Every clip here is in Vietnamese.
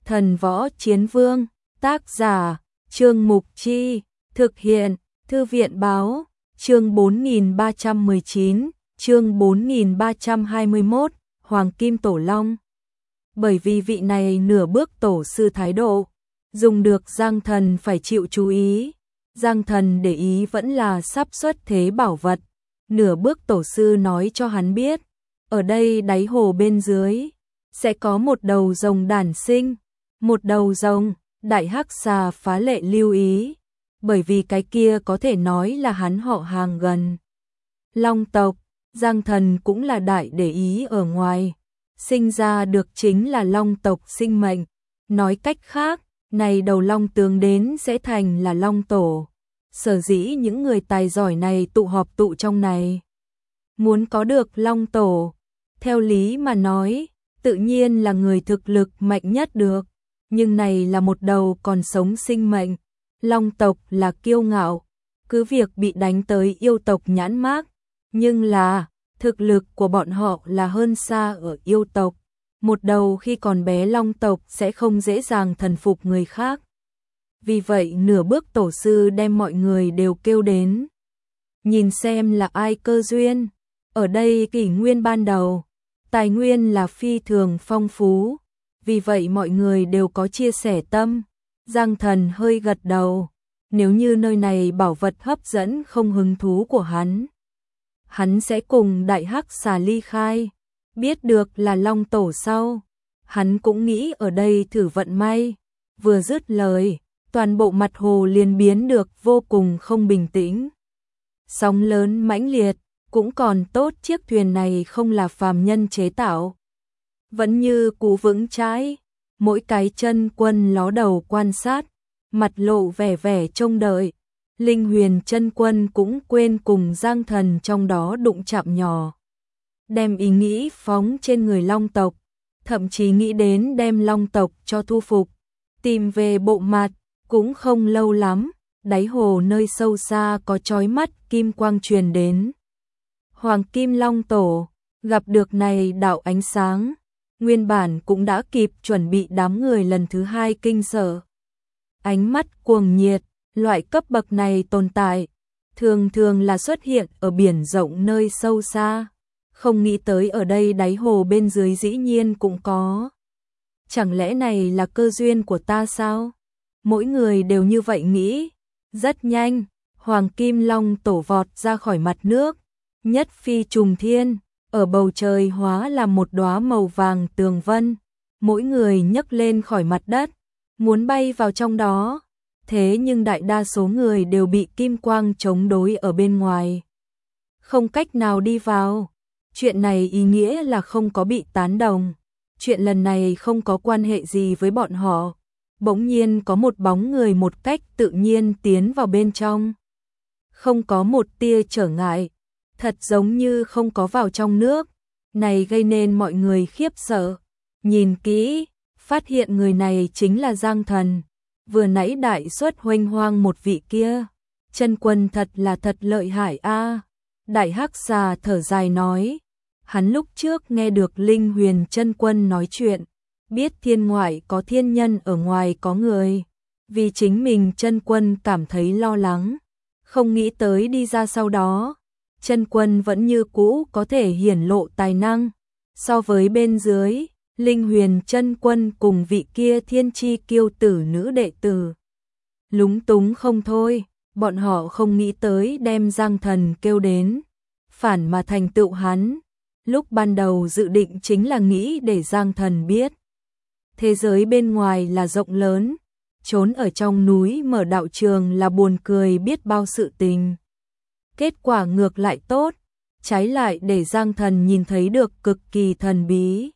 Thần Võ Chiến Vương, tác giả, Trương Mục Chi, thực hiện, Thư viện Báo, chương 4319, chương 4321, Hoàng Kim Tổ Long. Bởi vì vị này nửa bước tổ sư thái độ, dùng được Giang Thần phải chịu chú ý. Giang Thần để ý vẫn là sắp xuất thế bảo vật. Nửa bước tổ sư nói cho hắn biết, ở đây đáy hồ bên dưới, sẽ có một đầu rồng đản sinh. Một đầu rồng, Đại Hắc Xà phá lệ lưu ý, bởi vì cái kia có thể nói là hắn họ hàng gần. Long tộc, Giang Thần cũng là đại để ý ở ngoài, sinh ra được chính là long tộc sinh mệnh. Nói cách khác, này đầu long tướng đến sẽ thành là long tổ. Sở dĩ những người tài giỏi này tụ họp tụ trong này. Muốn có được long tổ, theo lý mà nói, tự nhiên là người thực lực mạnh nhất được. Nhưng này là một đầu còn sống sinh mệnh. Long tộc là kiêu ngạo, cứ việc bị đánh tới yêu tộc nhãn mác. Nhưng là, thực lực của bọn họ là hơn xa ở yêu tộc. Một đầu khi còn bé long tộc sẽ không dễ dàng thần phục người khác. Vì vậy nửa bước tổ sư đem mọi người đều kêu đến. Nhìn xem là ai cơ duyên. Ở đây kỷ nguyên ban đầu, tài nguyên là phi thường phong phú. Vì vậy mọi người đều có chia sẻ tâm. Giang Thần hơi gật đầu. Nếu như nơi này bảo vật hấp dẫn không hứng thú của hắn sẽ cùng Đại Hắc Xà ly khai. Biết được là long tổ sau, hắn cũng nghĩ ở đây thử vận may. Vừa dứt lời, toàn bộ mặt hồ liền biến được vô cùng không bình tĩnh. Sóng lớn mãnh liệt, cũng còn tốt chiếc thuyền này không là phàm nhân chế tạo. Vẫn như cũ vững chãi, mỗi cái chân quân ló đầu quan sát, mặt lộ vẻ vẻ trông đợi. Linh Huyền chân quân cũng quên cùng Giang Thần trong đó đụng chạm nhỏ. Đem ý nghĩ phóng trên người long tộc, thậm chí nghĩ đến đem long tộc cho thu phục. Tìm về bộ mặt, cũng không lâu lắm, đáy hồ nơi sâu xa có chói mắt kim quang truyền đến. Hoàng Kim Long Tổ, gặp được này đạo ánh sáng, nguyên bản cũng đã kịp chuẩn bị đám người lần thứ hai kinh sợ. Ánh mắt cuồng nhiệt, loại cấp bậc này tồn tại, thường thường là xuất hiện ở biển rộng nơi sâu xa. Không nghĩ tới ở đây đáy hồ bên dưới dĩ nhiên cũng có. Chẳng lẽ này là cơ duyên của ta sao? Mỗi người đều như vậy nghĩ. Rất nhanh, Hoàng Kim Long Tổ vọt ra khỏi mặt nước, nhất phi trùng thiên, ở bầu trời hóa là một đóa màu vàng tường vân. Mỗi người nhấc lên khỏi mặt đất, muốn bay vào trong đó. Thế nhưng đại đa số người đều bị kim quang chống đối ở bên ngoài. Không cách nào đi vào. Chuyện này ý nghĩa là không có bị tán đồng. Chuyện lần này không có quan hệ gì với bọn họ. Bỗng nhiên có một bóng người một cách tự nhiên tiến vào bên trong. Không có một tia trở ngại. Thật giống như không có vào trong nước. Này gây nên mọi người khiếp sợ. Nhìn kỹ, phát hiện người này chính là Giang Thần. Vừa nãy đại xuất huênh hoang một vị kia. Chân quân thật là thật lợi hại a. Đại Hắc Xà thở dài nói. Hắn lúc trước nghe được Linh Huyền chân quân nói chuyện, biết thiên ngoại có thiên nhân ở ngoài có người. Vì chính mình chân quân cảm thấy lo lắng, không nghĩ tới đi ra sau đó. Chân quân vẫn như cũ có thể hiển lộ tài năng. So với bên dưới, Linh Huyền chân quân cùng vị kia thiên chi kiêu tử nữ đệ tử. Lúng túng không thôi, bọn họ không nghĩ tới đem Giang Thần kêu đến. Phản mà thành tựu hắn. Lúc ban đầu dự định chính là nghĩ để Giang Thần biết. Thế giới bên ngoài là rộng lớn, trốn ở trong núi mở đạo trường là buồn cười biết bao sự tình. Kết quả ngược lại tốt, trái lại để Giang Thần nhìn thấy được cực kỳ thần bí.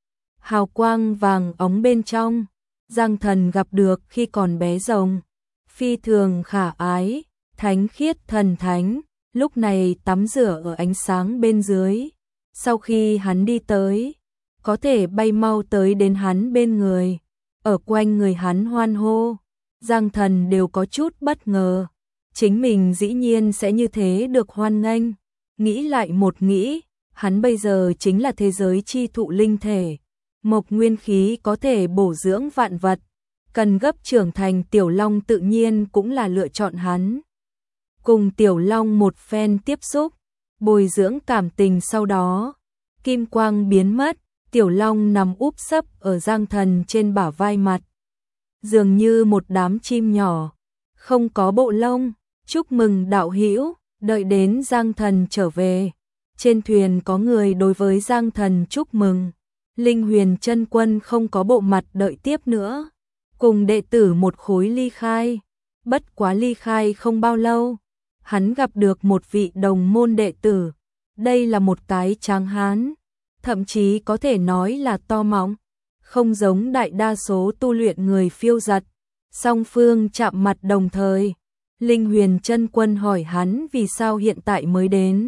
Hào quang vàng óng bên trong, Giang Thần gặp được khi còn bé rồng. Phi thường khả ái, thánh khiết thần thánh, lúc này tắm rửa ở ánh sáng bên dưới. Sau khi hắn đi tới, có thể bay mau tới đến hắn bên người, ở quanh người hắn hoan hô. Giang Thần đều có chút bất ngờ, chính mình dĩ nhiên sẽ như thế được hoan nghênh. Nghĩ lại một nghĩ, hắn bây giờ chính là thế giới chi thụ linh thể, Mộc nguyên khí có thể bổ dưỡng vạn vật, cần gấp trưởng thành Tiểu Long tự nhiên cũng là lựa chọn hắn. Cùng Tiểu Long một phen tiếp xúc, bồi dưỡng cảm tình sau đó, kim quang biến mất, Tiểu Long nằm úp sấp ở Giang Thần trên bả vai mặt. Dường như một đám chim nhỏ, không có bộ lông, chúc mừng đạo hữu, đợi đến Giang Thần trở về. Trên thuyền có người đối với Giang Thần chúc mừng, Linh Huyền Chân Quân không có bộ mặt đợi tiếp nữa, cùng đệ tử một khối ly khai, bất quá ly khai không bao lâu, hắn gặp được một vị đồng môn đệ tử, đây là một cái tráng hán, thậm chí có thể nói là to mọng, không giống đại đa số tu luyện người phiêu giật. Song phương chạm mặt đồng thời, Linh Huyền Chân Quân hỏi hắn vì sao hiện tại mới đến.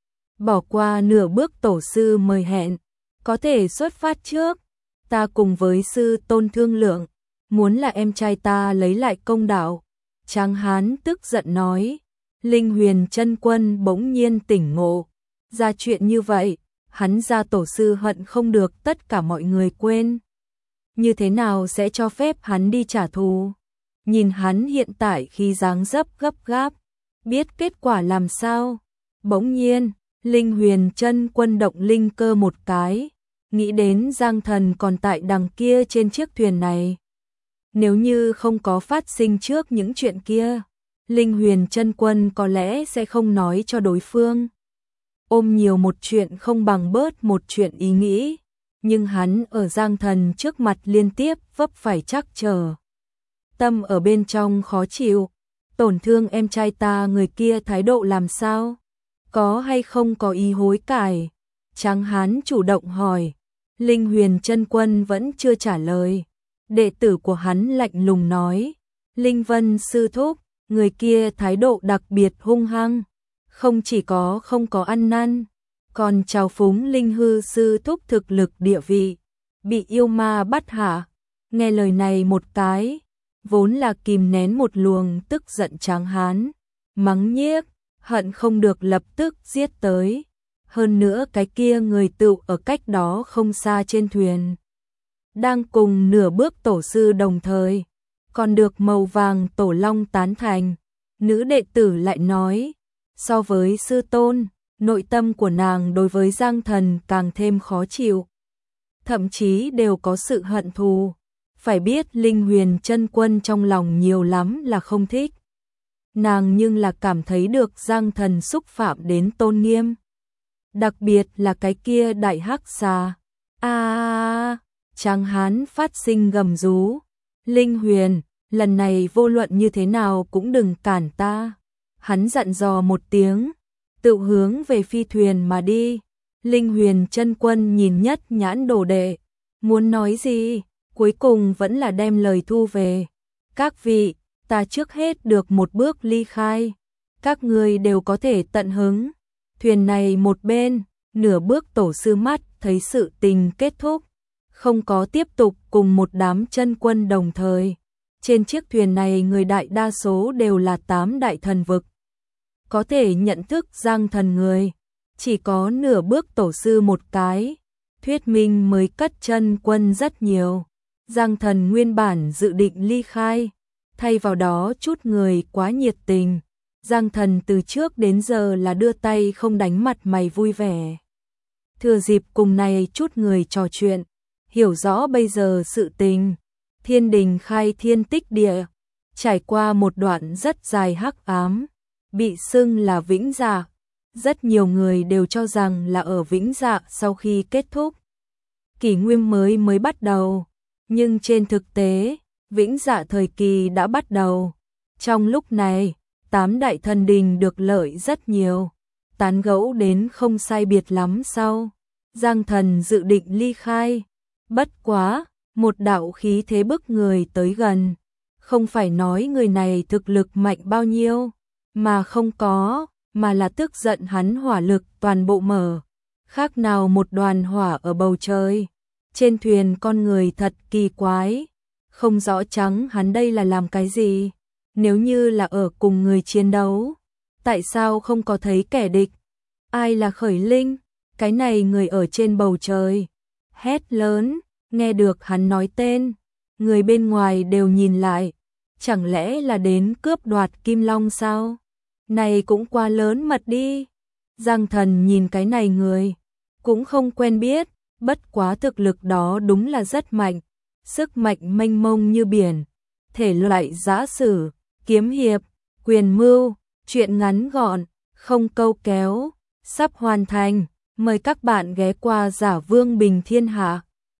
Bỏ qua nửa bước tổ sư mời hẹn, có thể xuất phát trước, ta cùng với sư tôn thương lượng, muốn là em trai ta lấy lại công đạo. Tráng hán tức giận nói, Linh Huyền Chân Quân bỗng nhiên tỉnh ngộ, ra chuyện như vậy, hắn gia tổ sư hận không được tất cả mọi người quên. Như thế nào sẽ cho phép hắn đi trả thù? Nhìn hắn hiện tại khi dáng dấp gấp gáp, biết kết quả làm sao? Bỗng nhiên, Linh Huyền Chân Quân động linh cơ một cái, nghĩ đến Giang Thần còn tại đằng kia trên chiếc thuyền này. Nếu như không có phát sinh trước những chuyện kia, Linh Huyền Chân Quân có lẽ sẽ không nói cho đối phương. Ôm nhiều một chuyện không bằng bớt một chuyện ý nghĩ, nhưng hắn ở Giang Thần trước mặt liên tiếp vấp phải trắc trở. Tâm ở bên trong khó chịu, tổn thương em trai ta, người kia thái độ làm sao? Có hay không có ý hối cải? Tráng hán chủ động hỏi. Linh Huyền Chân Quân vẫn chưa trả lời. Đệ tử của hắn lạnh lùng nói, Linh Vân sư thúc, người kia thái độ đặc biệt hung hăng, không chỉ có không có ăn năn, còn trào phúng Linh Hư sư thúc thực lực địa vị, bị yêu ma bắt hạ. Nghe lời này một cái, vốn là kìm nén một luồng tức giận tráng hán, mắng nhiếc, hận không được lập tức giết tới. Hơn nữa cái kia người tựu ở cách đó không xa trên thuyền, đang cùng nửa bước tổ sư đồng thời, còn được màu vàng tổ long tán thành. Nữ đệ tử lại nói, so với sư tôn, nội tâm của nàng đối với Giang Thần càng thêm khó chịu, thậm chí đều có sự hận thù. Phải biết Linh Huyền Chân Quân trong lòng nhiều lắm là không thích nàng, nhưng là cảm thấy được Giang Thần xúc phạm đến tôn nghiêm, đặc biệt là cái kia đại hắc xà. Tráng hán phát sinh gầm rú, Linh Huyền, lần này vô luận như thế nào cũng đừng cản ta. Hắn dặn dò một tiếng, tự hướng về phi thuyền mà đi. Linh Huyền Chân Quân nhìn nhất nhãn đồ đệ, muốn nói gì, cuối cùng vẫn là đem lời thu về. Các vị, ta trước hết được một bước ly khai, các người đều có thể tận hứng. Thuyền này một bên, nửa bước tổ sư mắt thấy sự tình kết thúc, không có tiếp tục cùng một đám chân quân đồng thời. Trên chiếc thuyền này người đại đa số đều là 8 đại thần vực, có thể nhận thức Giang Thần người, chỉ có nửa bước tổ sư một cái, thuyết minh mới cất chân quân rất nhiều. Giang Thần nguyên bản dự định ly khai, thay vào đó chút người quá nhiệt tình. Giang Thần từ trước đến giờ là đưa tay không đánh mặt mày vui vẻ. Thừa dịp cùng này chút người trò chuyện, hiểu rõ bây giờ sự tình. Thiên đình khai thiên tích địa, trải qua một đoạn rất dài hắc ám, bị xưng là vĩnh dạ. Rất nhiều người đều cho rằng là ở vĩnh dạ sau khi kết thúc, kỷ nguyên mới bắt đầu. Nhưng trên thực tế, vĩnh dạ thời kỳ đã bắt đầu. Trong lúc này, 8 đại thần đình được lợi rất nhiều. Tán gẫu đến không sai biệt lắm sau, Giang Thần dự định ly khai. Bất quá, một đạo khí thế bức người tới gần. Không phải nói người này thực lực mạnh bao nhiêu, mà không có, mà là tức giận hắn hỏa lực toàn bộ mở. Khác nào một đoàn hỏa ở bầu trời. Trên thuyền con người thật kỳ quái, không rõ trắng hắn đây là làm cái gì. Nếu như là ở cùng người chiến đấu, tại sao không có thấy kẻ địch? Ai là khởi linh? Cái này người ở trên bầu trời hét lớn, Nghe được hắn nói tên, người bên ngoài đều nhìn lại, chẳng lẽ là đến cướp đoạt Kim Long sao? Này cũng quá lớn mật đi. Giang Thần nhìn cái này người, cũng không quen biết, bất quá thực lực đó đúng là rất mạnh, sức mạnh mênh mông như biển, thể loại giã sử, kiếm hiệp, quyền mưu, truyện ngắn gọn, không câu kéo, sắp hoàn thành, mời các bạn ghé qua Giả Vương Bình Thiên Hạ.